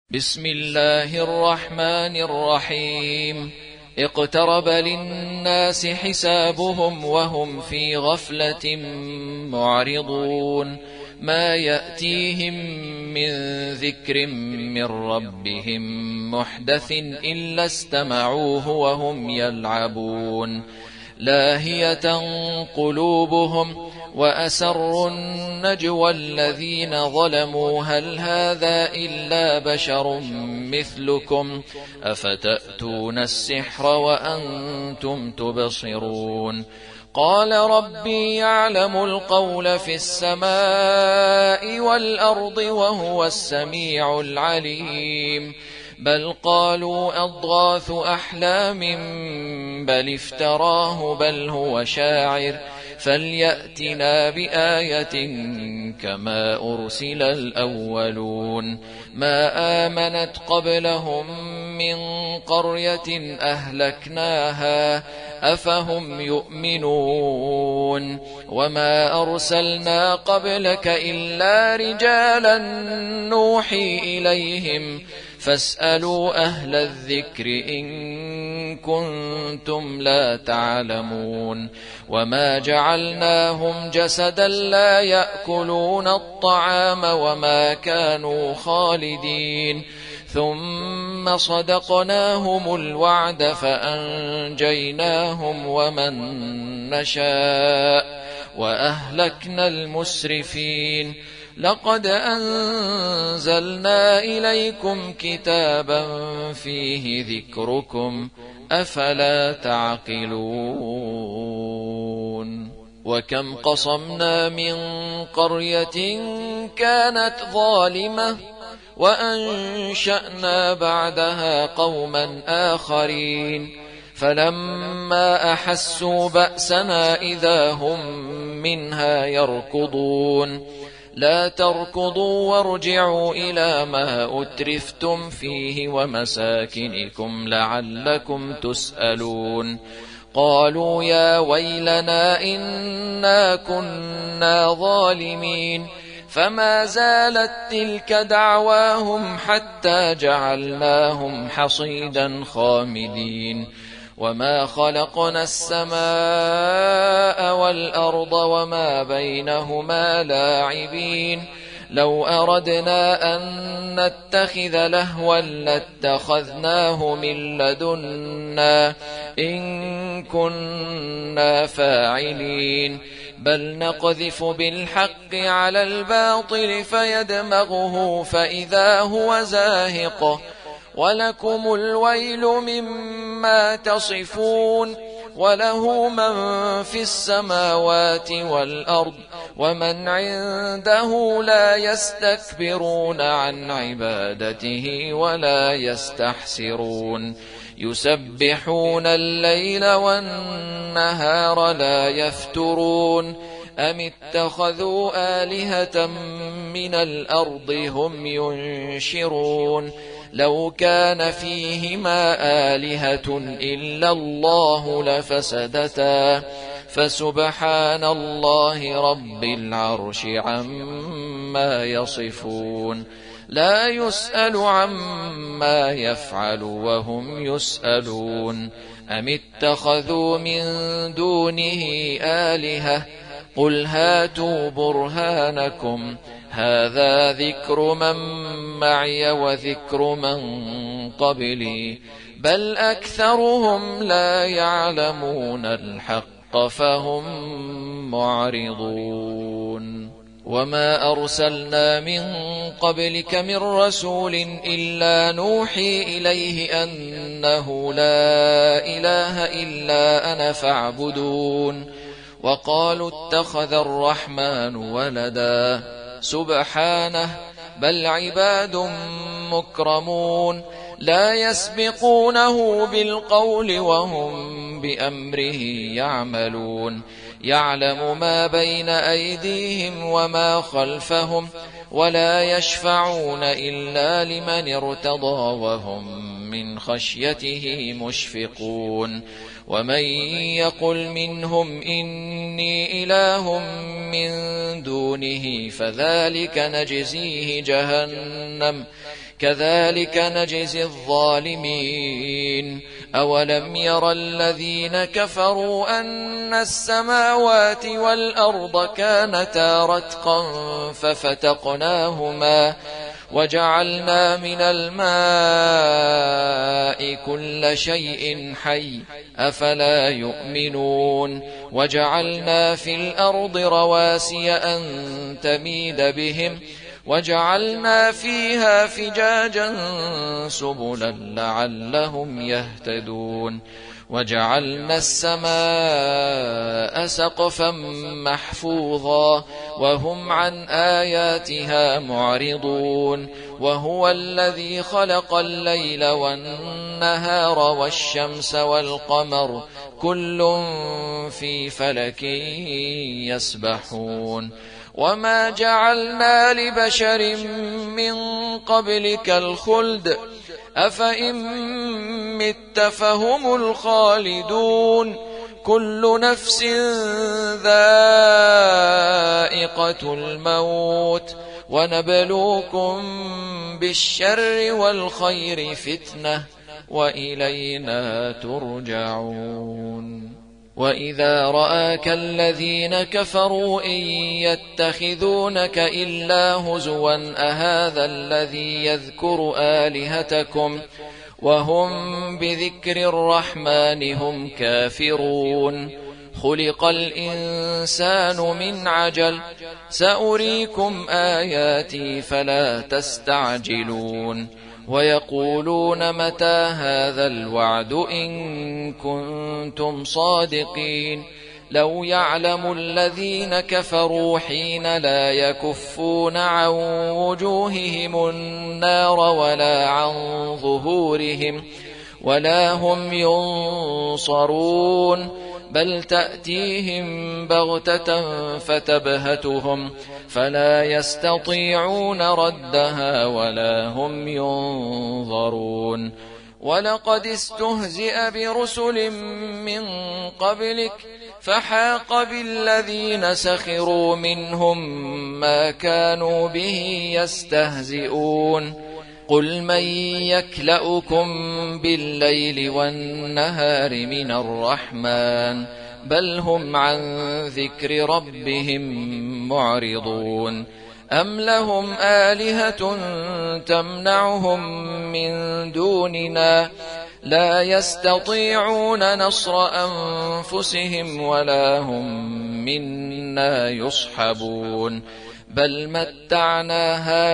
بسم الله الرحمن الرحيم. اقترب للناس حسابهم وهم في غفلة معرضون. ما يأتيهم من ذكر من ربهم محدث إلا استمعوه وهم يلعبون. لاهية قلوبهم وأسروا النجوى الذين ظلموا هل هذا إلا بشر مثلكم أفتأتون السحر وأنتم تبصرون. قال ربي يعلم القول في السماء والأرض وهو السميع العليم. بل قالوا أضغاث أحلام بل افتراه بل هو شاعر فليأتنا بآية كما أرسل الأولون. ما آمنت قبلهم من قرية أهلكناها أفهم يؤمنون. وما أرسلنا قبلك إلا رجالا نوحي إليهم فاسألوا أهل الذكر إن كنتم لا تعلمون. وما جعلناهم جسدا لا يأكلون الطعام وما كانوا خالدين. ثم صدقناهم الوعد فأنجيناهم ومن نشاء وأهلكنا المسرفين. لقد أنزلنا إليكم كتابا فيه ذكركم أفلا تعقلون. وكم قصمنا من قرية كانت ظالمة وأنشأنا بعدها قوما آخرين فلما أحسوا بأسنا إذا هم منها يركضون. لا تركضوا وارجعوا إلى ما أترفتم فيه ومساكنكم لعلكم تسألون. قالوا يا ويلنا إنا كنا ظالمين. فما زالت تلك دعواهم حتى جعلناهم حصيدا خامدين. وما خلقنا السماء والأرض وما بينهما لاعبين. لو أردنا أن نتخذ لهوا لاتخذناه من لدنا إن كنا فاعلين. بل نقذف بالحق على الباطل فيدمغه فإذا هو زاهق ولكم الويل مما تصفون. وله من في السماوات والأرض ومن عنده لا يستكبرون عن عبادته ولا يستحسرون. يسبحون الليل والنهار لا يفترون. أم اتخذوا آلهة من الأرض هم ينشرون. لو كان فيهما آلهة إلا الله لفسدتا فسبحان الله رب العرش عما يصفون. لا يسأل عما يفعل وهم يسألون. أم اتخذوا من دونه آلهة قل هاتوا برهانكم هذا ذكر من معي وذكر من قبلي بل أكثرهم لا يعلمون الحق فهم معرضون. وما أرسلنا من قبلك من رسول إلا نوحي إليه أنه لا إله إلا أنا فاعبدون. وقالوا اتخذ الرحمن ولدا سبحانه بل عباد مكرمون لا يسبقونه بالقول وهم بأمره يعملون. يعلم ما بين أيديهم وما خلفهم ولا يشفعون إلا لمن ارتضى وهم من خشيته مشفقون. ومن يقل منهم إني إله من دونه فذلك نجزيه جهنم كذلك نجزي الظالمين. أولم ير الذين كفروا أن السماوات والأرض كانتا رتقا ففتقناهما وجعلنا من الماء كل شيء حي أفلا يؤمنون. وجعلنا في الأرض رواسي أن تميد بهم وجعلنا فيها فجاجا سبلا لعلهم يهتدون. وجعلنا السماء سقفا محفوظا وهم عن آياتها معرضون. وهو الذي خلق الليل والنهار والشمس والقمر كل في فلك يسبحون. وما جعلنا لبشر من قبلك الخلد أفإن مت فهم الخالدون. كل نفس ذائقة الموت ونبلوكم بالشر والخير فتنة وإلينا ترجعون. وإذا رآك الذين كفروا إن يتخذونك إلا هزوا أهذا الذي يذكر آلهتكم وهم بذكر الرحمن هم كافرون. خلق الإنسان من عجل سأريكم آياتي فلا تستعجلون. ويقولون متى هذا الوعد إن كنتم صادقين. لو يعلم الذين كفروا حين لا يكفون عن وجوههم النار ولا عن ظهورهم ولا هم ينصرون بل تأتيهم بغتة فتبهتهم فلا يستطيعون ردها ولا هم ينظرون. ولقد استهزئ برسل من قبلك فحاق بالذين سخروا منهم ما كانوا به يستهزئون. قل من يكلؤكم بالليل والنهار من الرحمن بل هم عن ذكر ربهم معرضون. أم لهم آلهة تمنعهم من دوننا لا يستطيعون نصر أنفسهم ولا هم منا يصحبون. بل متعنا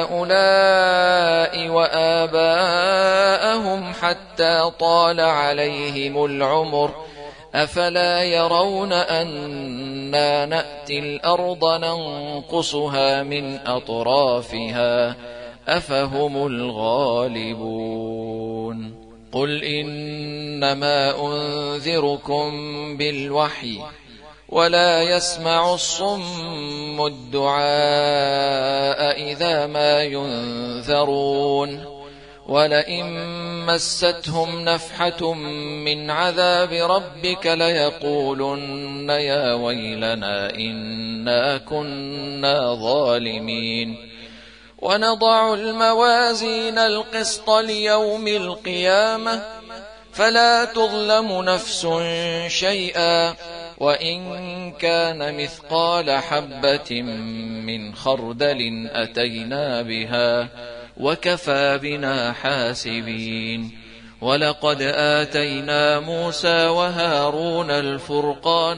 هؤلاء وآباءهم حتى طال عليهم العمر أفلا يرون أنا نأتي الأرض ننقصها من أطرافها أفهم الغالبون. قل إنما أنذركم بالوحي ولا يسمع الصم الدعاء إذا ما ينذرون. ولئن مستهم نفحة من عذاب ربك ليقولن يا ويلنا إنا كنا ظالمين. ونضع الموازين القسط ليوم القيامة فلا تظلم نفس شيئا وإن كان مثقال حبة من خردل أتينا بها وكفى بنا حاسبين. ولقد آتينا موسى وهارون الفرقان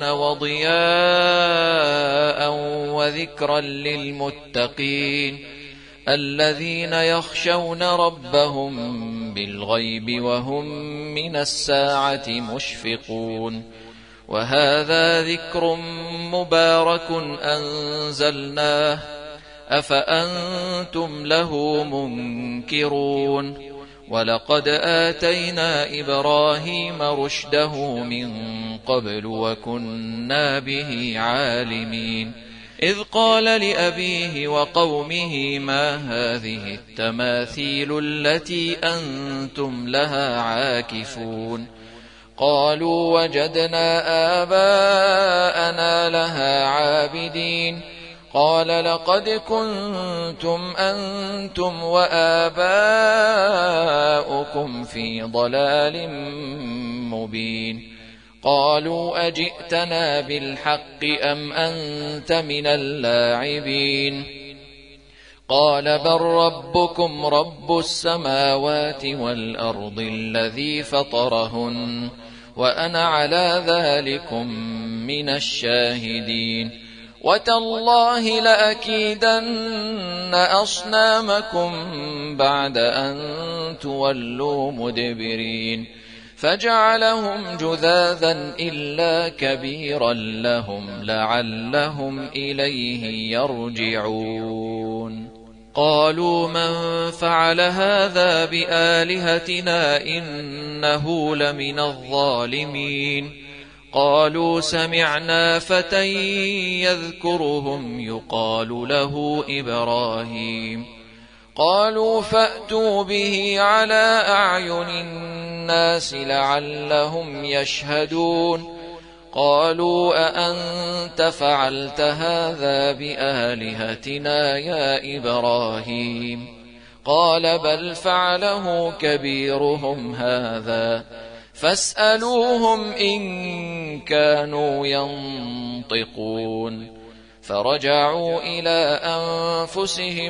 وضياء وذكرا للمتقين الذين يخشون ربهم بالغيب وهم من الساعة مشفقون. وهذا ذكر مبارك أنزلناه أفأنتم له منكرون. ولقد آتينا إبراهيم رشده من قبل وكنا به عالمين. إذ قال لأبيه وقومه ما هذه التماثيل التي أنتم لها عاكفون. قالوا وجدنا آباءنا لها عابدين. قال لقد كنتم أنتم وآباؤكم في ضلال مبين قالوا أجئتنا بالحق أم أنت من اللاعبين قال بل ربكم رب السماوات والأرض الذي فطرهن وأنا على ذلكم من الشاهدين وتالله لأكيدن أصنامكم بعد أن تولوا مدبرين فجعلهم جذاذا إلا كبيرا لهم لعلهم إليه يرجعون قالوا من فعل هذا بآلهتنا إنه لمن الظالمين قالوا سمعنا فتى يذكرهم يقال له إبراهيم قالوا فأتوا به على أعين الناس لعلهم يشهدون قالوا أأنت فعلت هذا بآلهتنا يا إبراهيم قال بل فعله كبيرهم هذا فاسألوهم إن كانوا ينطقون فرجعوا إلى أنفسهم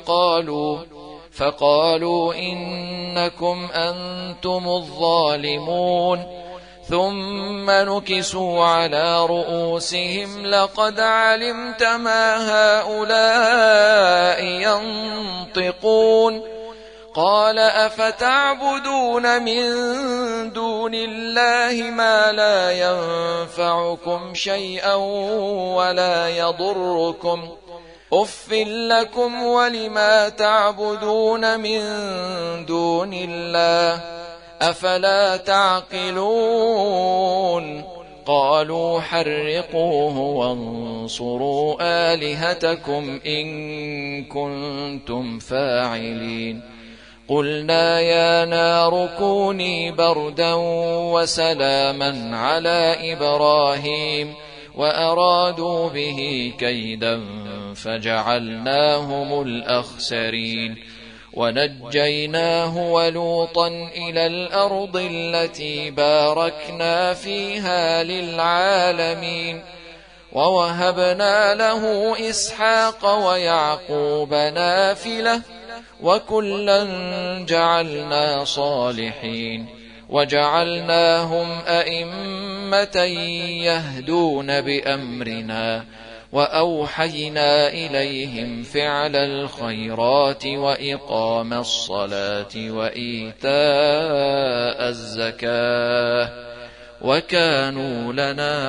فقالوا إنكم أنتم الظالمون ثم نكسوا على رؤوسهم لقد علمت ما هؤلاء ينطقون قال أفتعبدون من دون الله ما لا ينفعكم شيئا ولا يضركم أف لكم ولما تعبدون من دون الله أفلا تعقلون قالوا حرقوه وانصروا آلهتكم إن كنتم فاعلين قلنا يا نار كوني بردا وسلاما على إبراهيم وأرادوا به كيدا فجعلناهم الأخسرين ونجيناه ولوطا إلى الأرض التي باركنا فيها للعالمين ووهبنا له إسحاق ويعقوب نافلة وكلا جعلنا صالحين وجعلناهم أئمة يهدون بأمرنا وأوحينا إليهم فعل الخيرات وإقام الصلاة وإيتاء الزكاة وكانوا لنا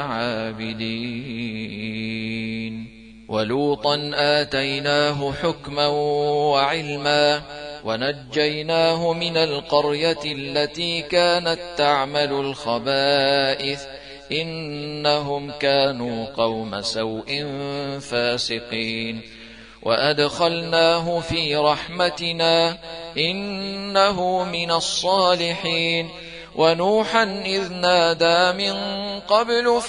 عابدين ولوطا آتيناه حكما وعلما ونجيناه من القرية التي كانت تعمل الخبائث إنهم كانوا قوم سوء فاسقين وأدخلناه في رحمتنا إنه من الصالحين ونوحا إذ نادى من قبل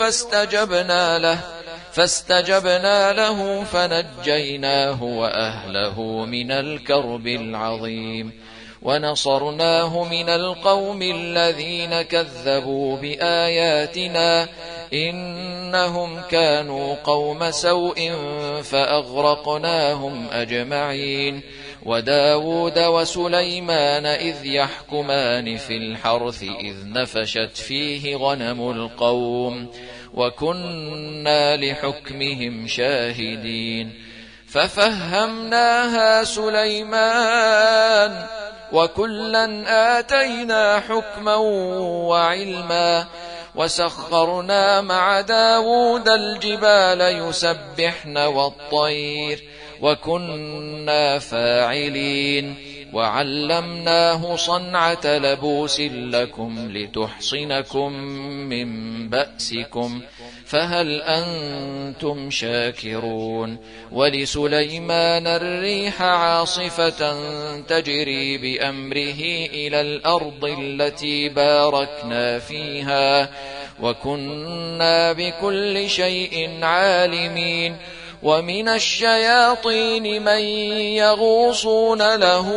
فاستجبنا له فنجيناه وأهله من الكرب العظيم ونصرناه من القوم الذين كذبوا بآياتنا إنهم كانوا قوم سوء فأغرقناهم أجمعين وداود وسليمان إذ يحكمان في الحرث إذ نفشت فيه غنم القوم وكنا لحكمهم شاهدين ففهمناها سليمان وكلا آتينا حكما وعلما وسخرنا مع داود الجبال يسبحن والطير وكنا فاعلين وعلمناه صنعة لبوس لكم لتحصنكم من بأسكم فهل أنتم شاكرون ولسليمان الريح عاصفة تجري بأمره إلى الأرض التي باركنا فيها وكنا بكل شيء عالمين ومن الشياطين من يغوصون له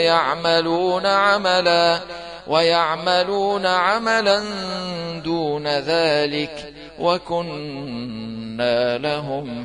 ويعملون عملا دون ذلك وكنا لهم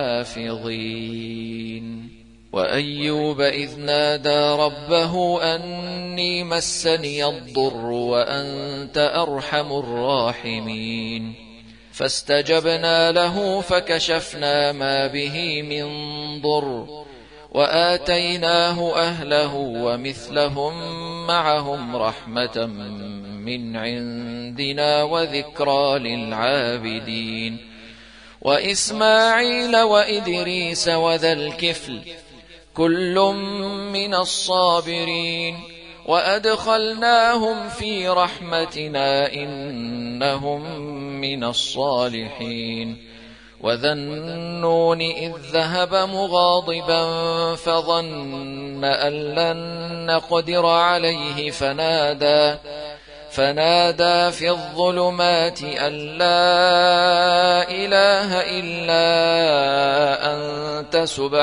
حافظين. وأيوب إذ نادى ربه أني مسني الضر وأنت أرحم الراحمين فاستجبنا له فكشفنا ما به من ضر وآتيناه أهله ومثلهم معهم رحمة من عندنا وذكرى للعابدين. وإسماعيل وإدريس وذا الكفل كل من الصابرين وأدخلناهم في رحمتنا إنهم من الصالحين. وذا النون إذ ذهب مغاضبا فظن أن لن نقدر عليه فنادى في الظلمات أن لا إله إلا أنت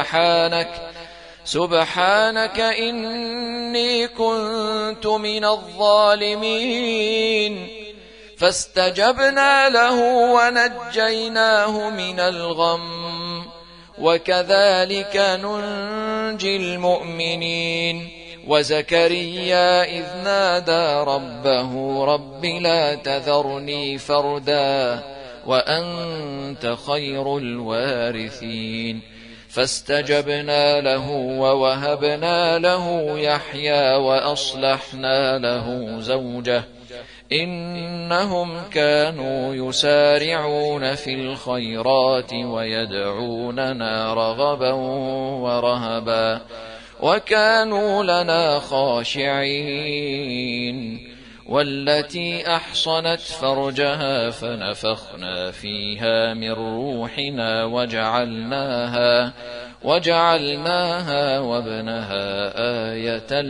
سبحانك إني كنت من الظالمين. فاستجبنا له ونجيناه من الغم وكذلك ننجي المؤمنين. وزكريا إذ نادى ربه رب لا تذرني فردا وأنت خير الوارثين فاستجبنا له ووهبنا له يحيى وأصلحنا له زوجه إنهم كانوا يسارعون في الخيرات ويدعوننا رغبا ورهبا وكانوا لنا خاشعين. والتي أحصنت فرجها فنفخنا فيها من روحنا وجعلناها وابنها آية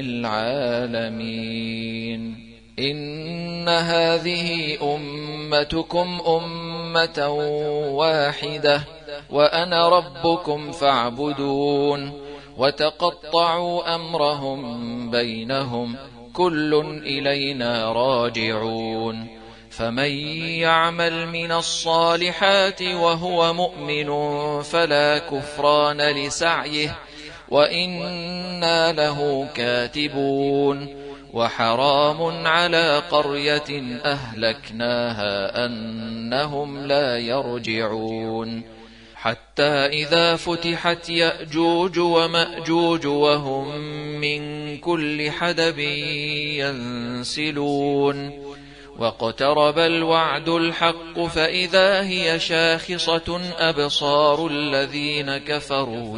للعالمين. إن هذه أمتكم أمة واحدة وأنا ربكم فاعبدون. وتقطعوا أمرهم بينهم كل إلينا راجعون. فمن يعمل من الصالحات وهو مؤمن فلا كفران لسعيه وإنا له كاتبون. وحرام على قرية أهلكناها أنهم لا يرجعون حتى إذا فتحت يأجوج ومأجوج وهم من كل حدب ينسلون. واقترب الوعد الحق فإذا هي شاخصة أبصار الذين كفروا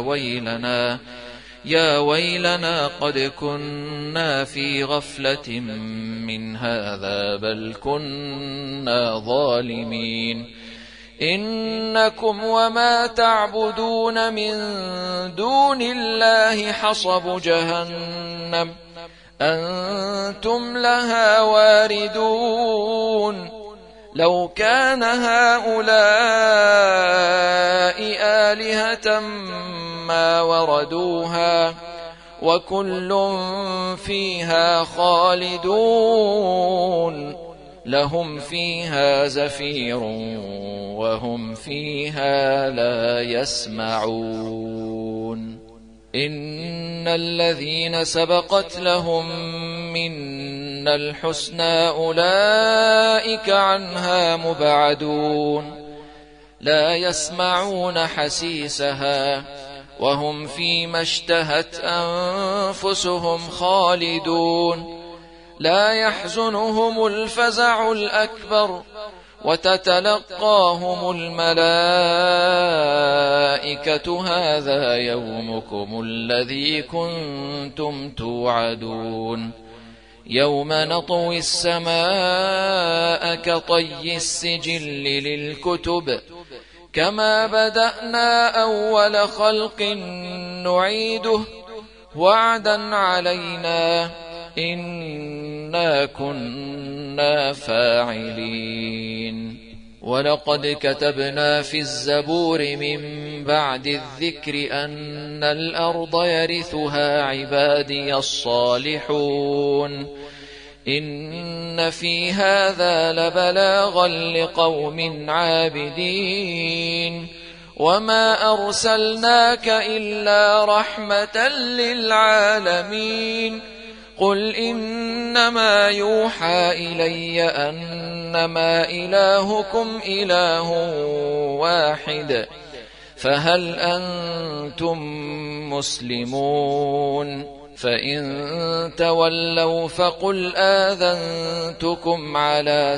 يا ويلنا قد كنا في غفلة من هذا بل كنا ظالمين. إنكم وما تعبدون من دون الله حصب جهنم أنتم لها واردون. لو كان هؤلاء آلهة ما وردوها وكل فيها خالدون لهم فيها زفير وهم فيها لا يسمعون. إن الذين سبقت لهم منا الحسنى أولئك عنها مبعدون لا يسمعون حسيسها وهم فيما اشتهت أنفسهم خالدون. لا يحزنهم الفزع الأكبر وتتلقاهم الملائكة هذا يومكم الذي كنتم توعدون. يوم نطوي السماء كطي السجل للكتب كما بدأنا أول خلق نعيده وعدا علينا إنا كنا فاعلين. ولقد كتبنا في الزبور من بعد الذكر أن الأرض يرثها عبادي الصالحون إن في هذا لبلاغا لقوم عابدين وما أرسلناك إلا رحمة للعالمين قل إنما يوحى إلي أنما إلهكم إله واحد فهل أنتم مسلمون فإن تولوا فقل آذنتكم على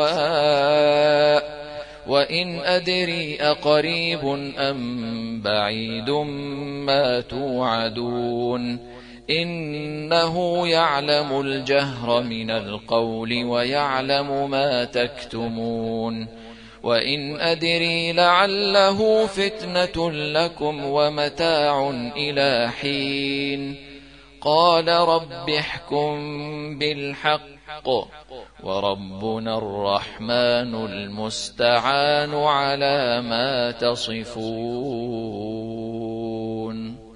سواء وإن أدري أقريب أم بعيد ما توعدون إنه يعلم الجهر من القول ويعلم ما تكتمون وإن أدري لعله فتنة لكم ومتاع إلى حين قال رب احكم بالحق وربنا الرحمن المستعان على ما تصفون.